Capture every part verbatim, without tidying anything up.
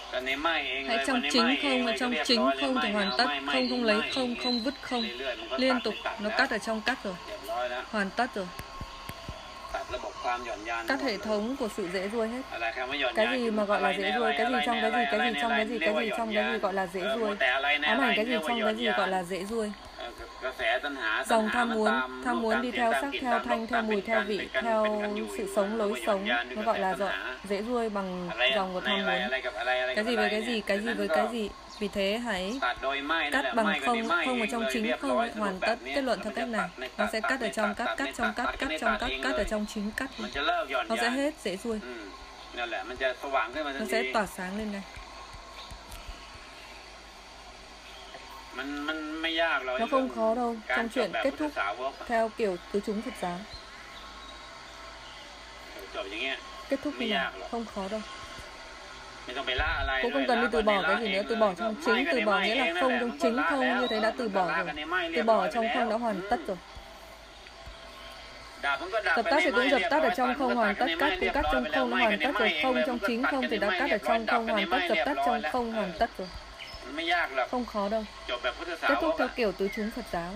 Hãy trong chính không, và trong chính không thì hoàn tất. Không không lấy không, không vứt không. Liên tục, nó cắt ở trong cắt rồi. Hoàn tất rồi. Cắt hệ thống của sự dễ ruồi hết. Cái gì mà gọi là dễ ruồi, cái gì trong cái gì, cái gì trong cái gì, cái gì trong cái gì gọi là dễ ruồi. Ám ảnh cái gì trong cái gì gọi là dễ ruồi. Dòng tham muốn, tham muốn đi theo sắc, theo thanh, theo mùi, theo vị, theo sự sống, lối sống, nó gọi là dễ ruồi bằng dòng của tham muốn. Cái gì với cái gì, cái gì với cái gì. Vì thế hãy cắt bằng không, không ở trong chính không ấy, hoàn tất. Kết luận theo cách này, nó sẽ cắt ở trong cắt, cắt trong cắt, cắt trong cắt, cắt ở trong chính cắt. Nó sẽ hết dễ ruồi. Nó sẽ tỏa sáng lên này. Nó không khó đâu trong chuyện kết thúc theo kiểu tứ chúng Phật giáo. Kết thúc như này không khó đâu. Cũng không cần đi từ bỏ cái gì nữa. Từ bỏ trong chính, từ bỏ nghĩa là không trong chính không, như thế đã từ bỏ rồi. Từ bỏ trong không đã hoàn tất rồi. Dập tắt thì cũng dập tắt ở trong không hoàn tất, cắt cũng cắt trong không nó hoàn tất rồi. Không trong chính không thì đã cắt ở trong không hoàn tất, dập tắt trong không hoàn tất rồi. Không khó đâu. Kết thúc theo kiểu tứ chúng Phật giáo.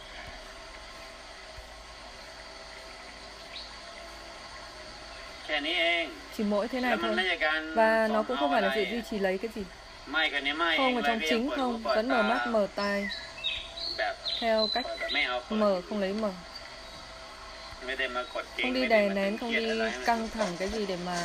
Chỉ mỗi thế này thôi. Và nó cũng không phải là sự duy trì lấy cái gì. Không ở trong chính không, vẫn mở mắt mở tai theo cách mở không lấy mở. Không đi đè nén, không đi căng thẳng cái gì để mà,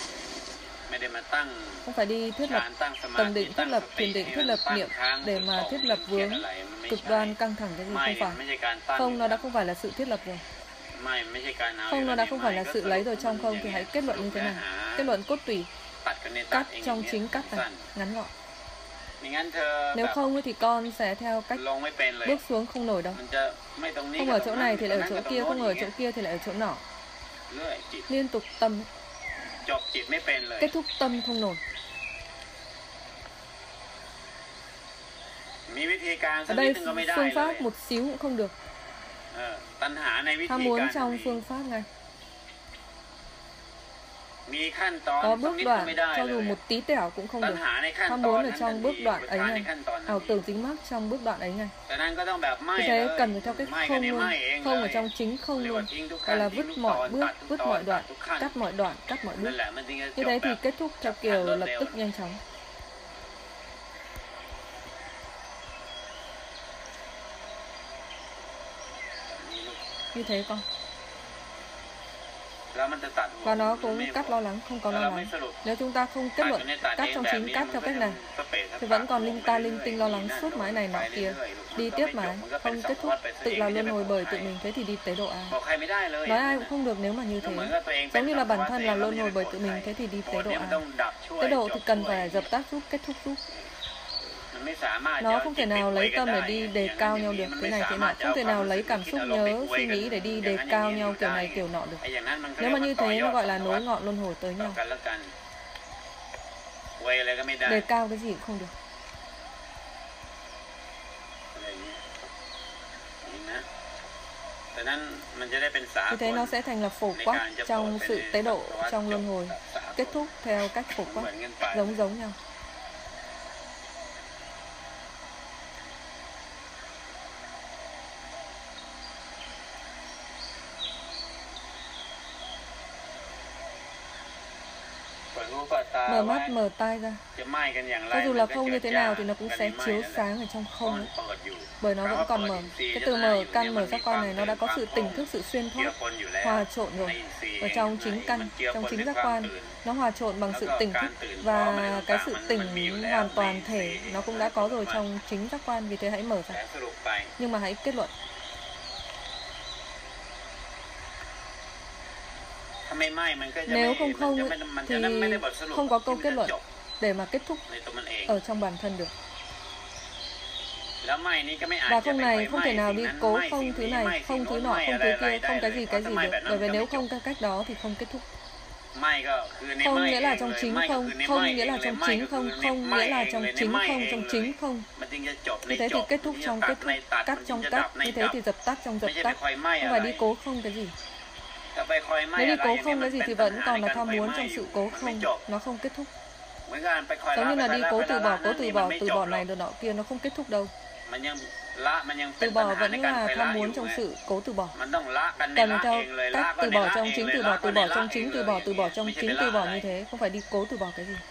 không phải đi thiết lập tầng định, thiết lập thiền định, thiết lập niệm để mà thiết lập vướng cực đoan căng thẳng cái gì, không phải. Không, nó đã không phải là sự thiết lập rồi. Không, nó đã không phải là sự lấy rồi trong không, thì hãy kết luận như thế này. Kết luận cốt tủy, cắt trong chính cắt này, ngắn gọn. Nếu không thì con sẽ theo cách bước xuống không nổi đâu. Không ở chỗ này thì lại ở chỗ kia, không ở chỗ kia thì lại ở chỗ nọ. Liên tục tâm, kết thúc tâm không nổi. Ở đây phương pháp một xíu cũng không được. Tham muốn trong phương pháp này có bước đoạn, cho dù một tí tẻo cũng không được. Tham muốn ở trong bước đoạn ấy này, ảo tưởng dính mắc trong bước đoạn ấy này. Vì thế cần phải theo cách không luôn, không ở trong chính không luôn, gọi là vứt mọi bước, vứt mọi đoạn, cắt mọi đoạn, cắt mọi bước. Như thế thì kết thúc theo kiểu lập tức nhanh chóng. Như thế con. Và nó cũng cắt lo lắng, không có lo lắng. Nếu chúng ta không kết luận cắt trong chính cắt theo cách này thì vẫn còn linh ta linh tinh lo lắng suốt mãi này nọ kia, đi tiếp mãi, không kết thúc, tự là luân hồi bởi tự mình. Thế thì đi tế độ ai? Nói ai cũng không được nếu mà như thế. Giống như là bản thân là luân hồi bởi tự mình, thế thì đi tế độ ai? Tế độ thì cần phải dập tắt giúp, kết thúc giúp. Nó không thể nào lấy tâm để đi đề cao nhau được, thế này thế nọ. Không thể nào lấy cảm xúc nhớ, suy nghĩ để đi đề cao nhau kiểu này kiểu nọ được. Nếu mà như thế nó gọi là nối ngọn luân hồi tới nhau. Đề cao cái gì cũng không được. Như thế nó sẽ thành là phổ quát trong sự tế độ, trong luân hồi. Kết thúc theo cách phổ quát, giống giống nhau. Mở mắt, mở tai ra. Cho dù là không như thế nào thì nó cũng sẽ chiếu sáng ở trong không ấy. Bởi nó vẫn còn mở. Cái từ mở, căn, mở giác quan này nó đã có sự tỉnh thức, sự xuyên thoát, hòa trộn rồi. Ở trong chính căn, trong chính giác quan, nó hòa trộn bằng sự tỉnh thức. Và cái sự tỉnh hoàn toàn thể nó cũng đã có rồi trong chính giác quan. Vì thế hãy mở ra. Nhưng mà hãy kết luận. Nếu không không thì không có câu kết luận để mà kết thúc ở trong bản thân được. Và không này không thể nào đi cố không thứ này, không thứ nọ, không thứ kia, không cái gì cái gì được. Bởi vì nếu không cái cách đó thì không kết thúc. Không nghĩa là trong chính không, không nghĩa là trong chính không, không nghĩa là trong chính không, trong chính không. Như thế thì kết thúc trong kết thúc, cắt trong cắt, như thế thì dập tắt trong dập tắt. Không phải đi cố không cái gì. Nếu đi cố không cái gì thì vẫn còn là tham muốn trong sự cố không, nó không kết thúc. Giống như là đi cố từ bỏ, cố từ bỏ, từ bỏ này từ nọ kia, nó không kết thúc đâu. Từ bỏ vẫn là tham muốn trong sự cố từ bỏ. Cần theo cách từ bỏ trong chính, từ bỏ, từ bỏ trong chính, từ bỏ, từ bỏ trong chính, từ bỏ như thế, không phải đi cố từ bỏ cái gì.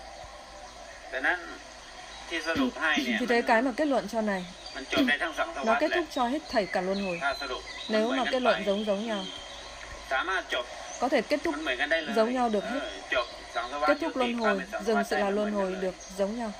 Thì thế cái mà kết luận cho này, nó kết thúc cho hết thảy cả luân hồi. Nếu mà kết luận giống giống nhau, có thể kết thúc giống nhau được hết. Kết thúc luân hồi, dừng sự là luân hồi được giống nhau.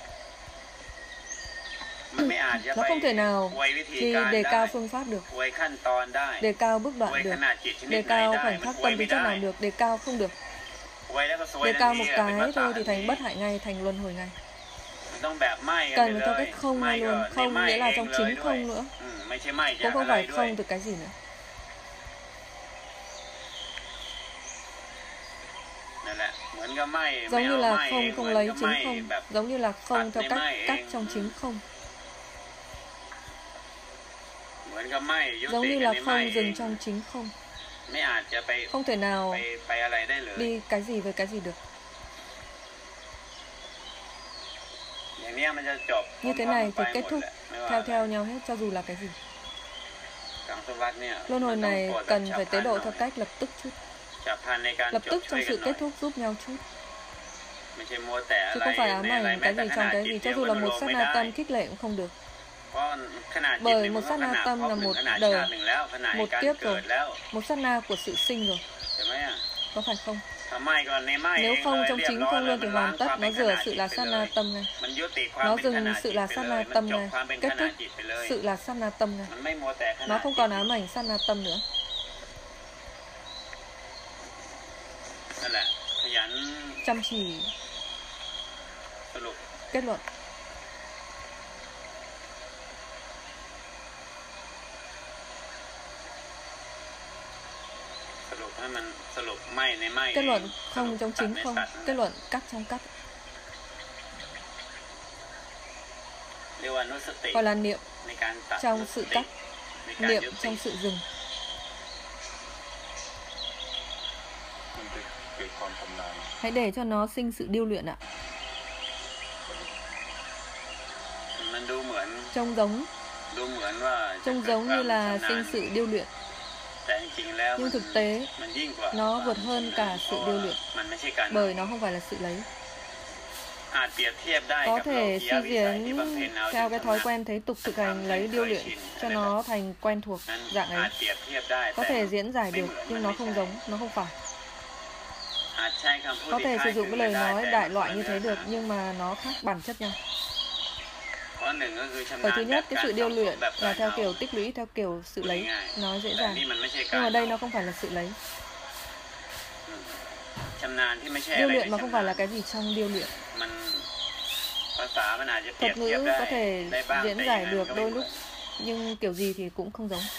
Nó không thể nào thì đề cao phương pháp được, đề cao bước đoạn được, đề cao khoảnh khắc tâm tính chất nào được, đề cao không được. Đề cao một cái thôi thì thành bất hại ngay, thành luân hồi ngay. Cần theo cách không ngay luôn, không nghĩa là trong chính không nữa, cũng không phải không từ cái gì nữa. Giống như là không không lấy chính không, giống như là không theo cách cắt trong chính không. Giống như là không dừng trong chính không. Không thể nào đi cái gì với cái gì được. Như thế này thì kết thúc theo theo nhau hết, cho dù là cái gì. Luân hồi này cần phải tế độ theo cách lập tức chút. Lập tức trong sự kết thúc giúp nhau chút. Chứ không phải ám ảnh cái gì trong cái gì, cho dù là một sát na tâm khích lệ cũng không được. Bởi một sát na tâm là một đời, một kiếp rồi, một sát na của sự sinh rồi. Có phải không? Nếu không trong chính không luôn thì hoàn tất, nó rửa sự là sát na tâm này. Nó dừng sự là sát na tâm này, kết thúc sự là sát na tâm này. Nó không còn ám ảnh sát na tâm nữa. Chăm chỉ kết luận. Kết luận không trong chính không, kết luận cắt trong cắt. Gọi là niệm trong sự cắt, niệm trong sự dừng. Hãy để cho nó sinh sự điêu luyện ạ. Trông giống Trông giống như là sinh sự điêu luyện, nhưng thực tế nó vượt hơn cả sự điêu luyện, bởi nó không phải là sự lấy. Có thể suy diễn theo cái thói quen thế tục thực hành lấy điêu luyện cho nó thành quen thuộc dạng ấy. Có thể diễn giải được, nhưng nó không giống, nó không phải. Có thể sử dụng cái lời nói đại loại như thế được, nhưng mà nó khác bản chất nhau. Bởi thứ nhất, cái sự điêu luyện là theo kiểu tích lũy, theo kiểu sự lấy, nói dễ dàng. Nhưng mà đây nó không phải là sự lấy. Điêu luyện mà không phải là cái gì trong điêu luyện. Thuật ngữ có thể diễn giải được đôi lúc, nhưng kiểu gì thì cũng không giống.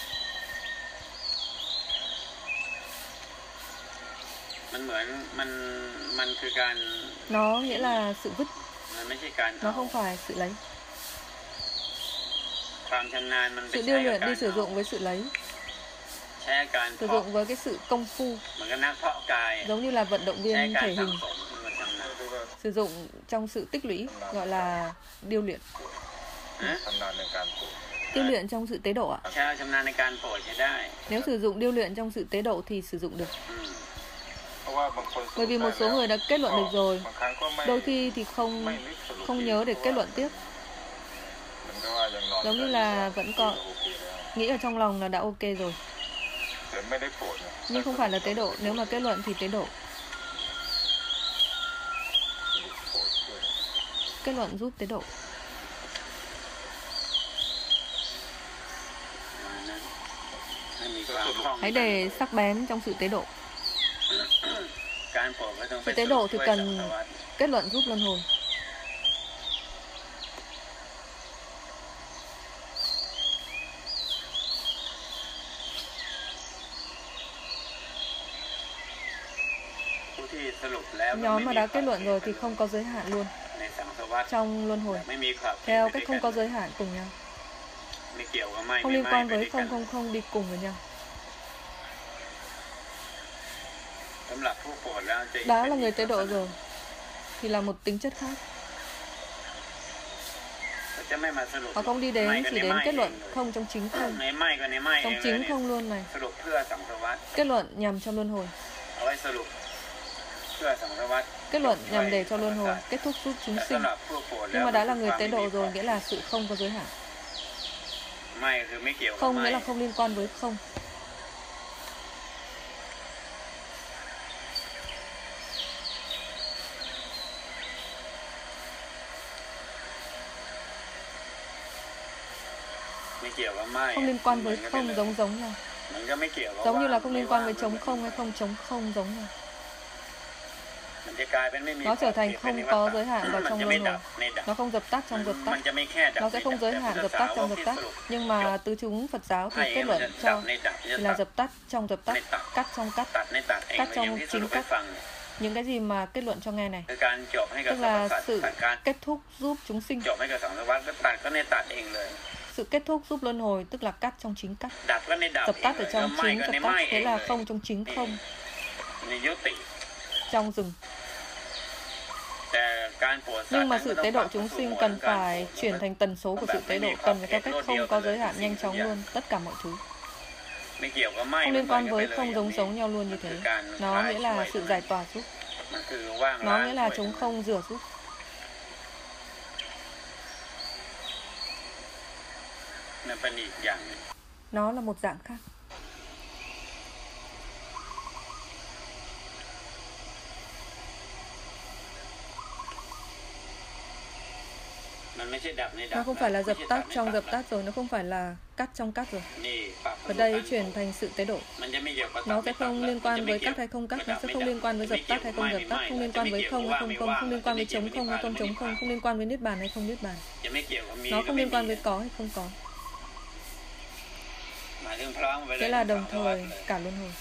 Nó nghĩa là sự vứt, nó không phải sự lấy. Sự điêu luyện đi sử dụng với sự lấy, sử dụng với cái sự công phu, giống như là vận động viên thể hình, sử dụng trong sự tích lũy, gọi là điêu luyện. Điêu luyện trong sự tế độ ạ. Nếu sử dụng điêu luyện trong sự tế độ thì sử dụng được. Bởi vì một số người đã kết luận được rồi, đôi khi thì không không nhớ để kết luận tiếp. Giống như là vẫn còn nghĩ ở trong lòng là đã ok rồi, nhưng không phải là tế độ. Nếu mà kết luận thì tế độ. Kết luận giúp tế độ. Hãy để sắc bén trong sự tế độ. Sự tế độ thì cần kết luận giúp luân hồi. Nhóm mà đã kết luận rồi thì không có giới hạn luôn trong luân hồi, theo cách không có giới hạn cùng nhau, không liên quan với không không không đi cùng với nhau. Đó là người tế độ rồi thì là một tính chất khác. Họ không đi đến chỉ đến kết luận không trong chính không, trong chính không luôn này. Kết luận nhằm cho luân hồi. Kết luận nhằm để cho luân hồi, kết thúc giúp chúng sinh. Nhưng mà đã là người tế độ rồi, nghĩa là sự không có giới hạn. Không nghĩa là không liên quan với không. Không liên quan với không giống giống nhau. Giống như là không liên quan với chống không hay không chống không giống nhau. Nó trở thành không có giới hạn vào trong luân hồi. Nó không dập tắt trong dập tắt. Nó sẽ không giới hạn dập tắt trong dập tắt. Nhưng mà tứ chúng Phật giáo thì kết luận cho là dập tắt trong dập tắt, cắt trong cắt, cắt trong chính cắt. Những cái gì mà kết luận cho nghe này, tức là sự kết thúc giúp chúng sinh. Sự kết thúc giúp luân hồi, tức là cắt trong chính cắt. Dập tắt ở trong chính dập tắt, thế là không trong chính không. Trong rừng. Nhưng mà sự tế độ chúng sinh cần phải chuyển thành tần số của sự tế độ, cần phải theo cách không có giới hạn, nhanh chóng luôn, tất cả mọi thứ. Không liên quan với không giống giống nhau luôn như thế. Nó nghĩa là sự giải tỏa giúp. Nó nghĩa là chống không rửa giúp. Nó là một dạng khác. Nó không phải là dập tắt trong dập tắt rồi, nó không phải là cắt trong cắt rồi. Ở đây chuyển thành sự tế độ. Nó sẽ không liên quan với cắt hay không cắt, nó sẽ không liên quan với dập tắt hay không dập tắt, không liên quan với không hay không không, không liên quan với chống không hay không chống không, không liên quan với niết bàn hay không niết bàn. Nó không liên quan với có hay không có. Thế là đồng thời cả luân hồi.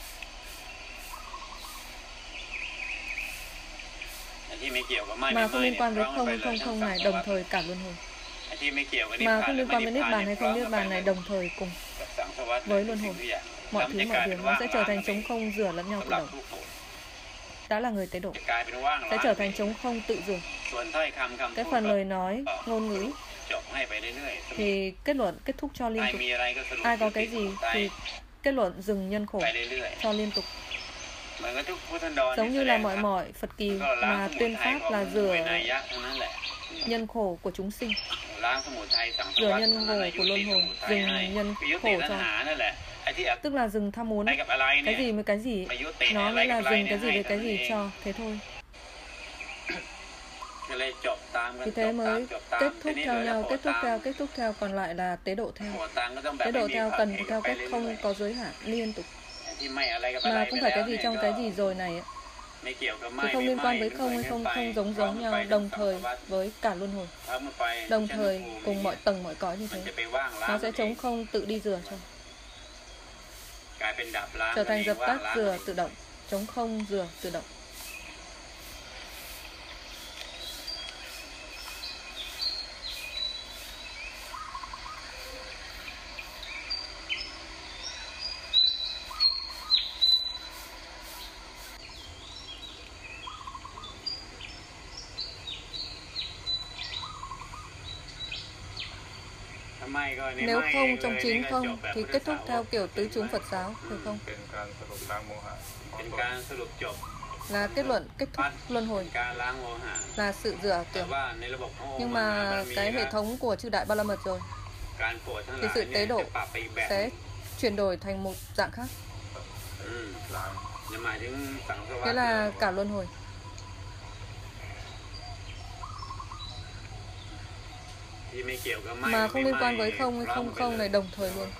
Mà không liên quan với không hay không không này, đồng thời cả luân hồi. Mà không liên quan với niết bàn hay không niết bàn này, đồng thời cùng với luân hồi. Mọi thứ mọi việc nó sẽ trở thành trống không rửa lẫn nhau tự động. Đã là người tế độ sẽ trở thành trống không tự rửa. Cái phần lời nói, ngôn ngữ thì kết luận kết thúc cho liên tục. Ai có cái gì thì kết luận dừng nhân khổ cho liên tục. Giống như là mọi mọi Phật kỳ mà tuyên pháp là rửa nhân khổ của chúng sinh, rửa nhân khổ của luân hồi, dừng nhân khổ cho. Tức là dừng tham muốn cái gì với cái gì, nó nghĩa là dừng cái gì với cái gì cho, thế thôi. Thì thế mới kết thúc theo nhau, kết thúc theo, kết thúc theo, còn lại là tế độ theo. Tế độ theo cần theo cách không có giới hạn, liên tục. Mà không phải cái gì trong cái gì rồi này ấy. Thì không liên quan với không hay không không giống giống nhau, đồng thời với cả luân hồi, đồng thời cùng mọi tầng mọi cõi như thế. Nó sẽ chống không tự đi rửa cho, trở thành dập tắt rửa tự động, chống không rửa tự động. Nếu không trong chính không thì kết thúc theo kiểu tứ chúng Phật giáo, phải không? Là kết luận kết thúc luân hồi, là sự rửa tưởng. Nhưng mà cái hệ thống của chư Đại Ba La Mật rồi thì sự tế độ sẽ chuyển đổi thành một dạng khác. Thế là cả luân hồi. Mà không liên quan với không hay không không này, đồng thời luôn.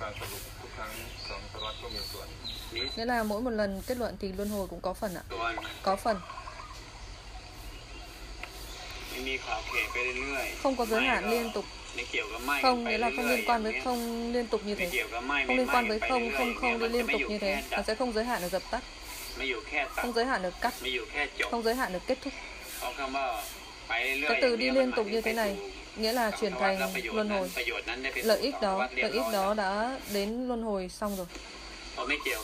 Nghĩa là mỗi một lần kết luận thì luân hồi cũng có phần ạ. Có phần. Không có giới hạn, liên tục. Không nghĩa là không liên quan với không liên tục như thế. Không liên quan với không không không đi liên tục như thế. Nó sẽ không giới hạn được dập tắt, không giới hạn được cắt, không giới hạn được kết thúc. Cái từ đi liên tục như thế này nghĩa là chuyển thành luân hồi. Lợi ích đó, lợi ích đó đã đến luân hồi xong rồi.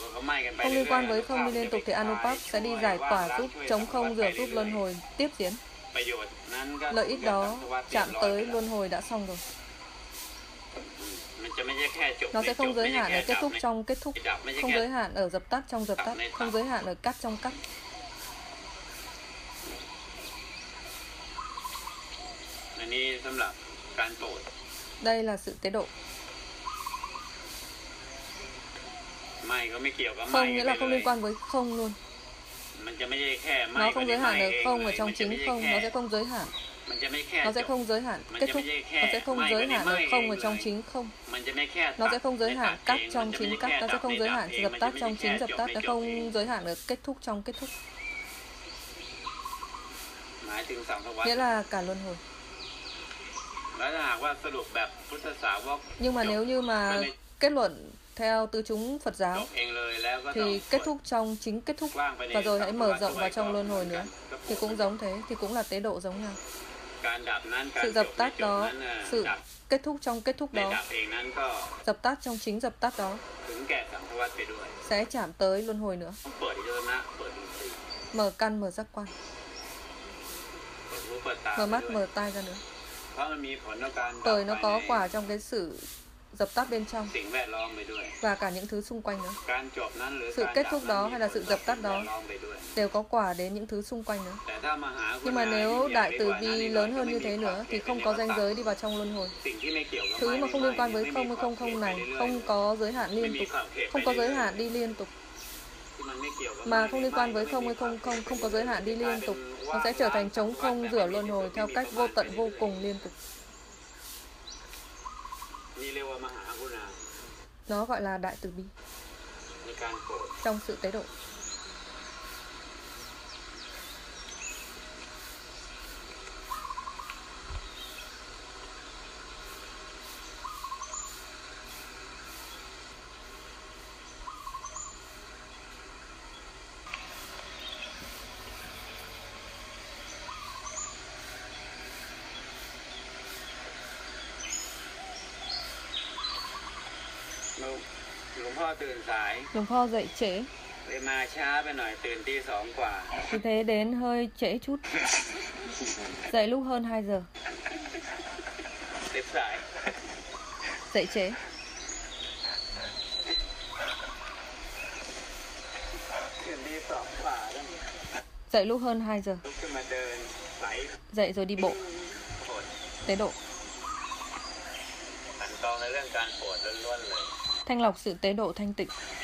Không liên quan với không đi liên tục thì Anupap sẽ đi giải tỏa giúp, chống không rửa giúp luân hồi tiếp diễn. Lợi ích đó chạm tới luân hồi đã xong rồi. Nó sẽ không giới hạn ở kết thúc trong kết thúc, không giới hạn ở dập tắt trong dập tắt, không giới hạn ở cắt trong cắt. Đây là sự tế độ. Không nghĩa là không liên quan với không luôn. Nó không giới hạn ở không ở trong chính không, nó sẽ không giới hạn. Nó sẽ không giới hạn kết thúc, nó sẽ không giới hạn ở không ở trong chính không. Nó sẽ không giới hạn cắt trong chính cắt, nó sẽ không giới hạn dập tắt trong chính dập tắt, nó không giới hạn ở kết thúc trong kết thúc. Nghĩa là cả luân hồi. Nhưng mà nếu như mà kết luận theo tứ chúng Phật giáo thì kết thúc trong chính kết thúc và rồi hãy mở rộng vào trong luân hồi nữa, thì cũng giống thế, thì cũng là tế độ giống nhau. Sự dập tắt đó, sự kết thúc trong kết thúc đó, dập tắt trong chính dập tắt đó sẽ chạm tới luân hồi nữa. Mở căn, mở giác quan, mở mắt, mở tai ra nữa. Bởi nó có quả trong cái sự dập tắt bên trong và cả những thứ xung quanh nữa. Sự kết thúc đó hay là sự dập tắt đó đều có quả đến những thứ xung quanh nữa. Nhưng mà nếu đại từ bi lớn hơn như thế nữa thì không có ranh giới đi vào trong luân hồi. Thứ mà không liên quan với không hay không không này không có giới hạn liên tục, không có giới hạn đi liên tục. Mà không liên quan với không hay không không, không có giới hạn đi liên tục, nó sẽ trở thành trống không rửa luân hồi theo cách vô tận vô cùng liên tục. Nó gọi là đại từ bi trong sự tế độ. Hùngพ่dậy trễ, vì thế đến hơi trễ chút, dậy lúc hơn hai giờ. Dậy trễ. Dậy lúc hơn hai giờ. Dậy rồi đi bộ. Tế độ. Thanh lọc sự tế độ thanh tịnh.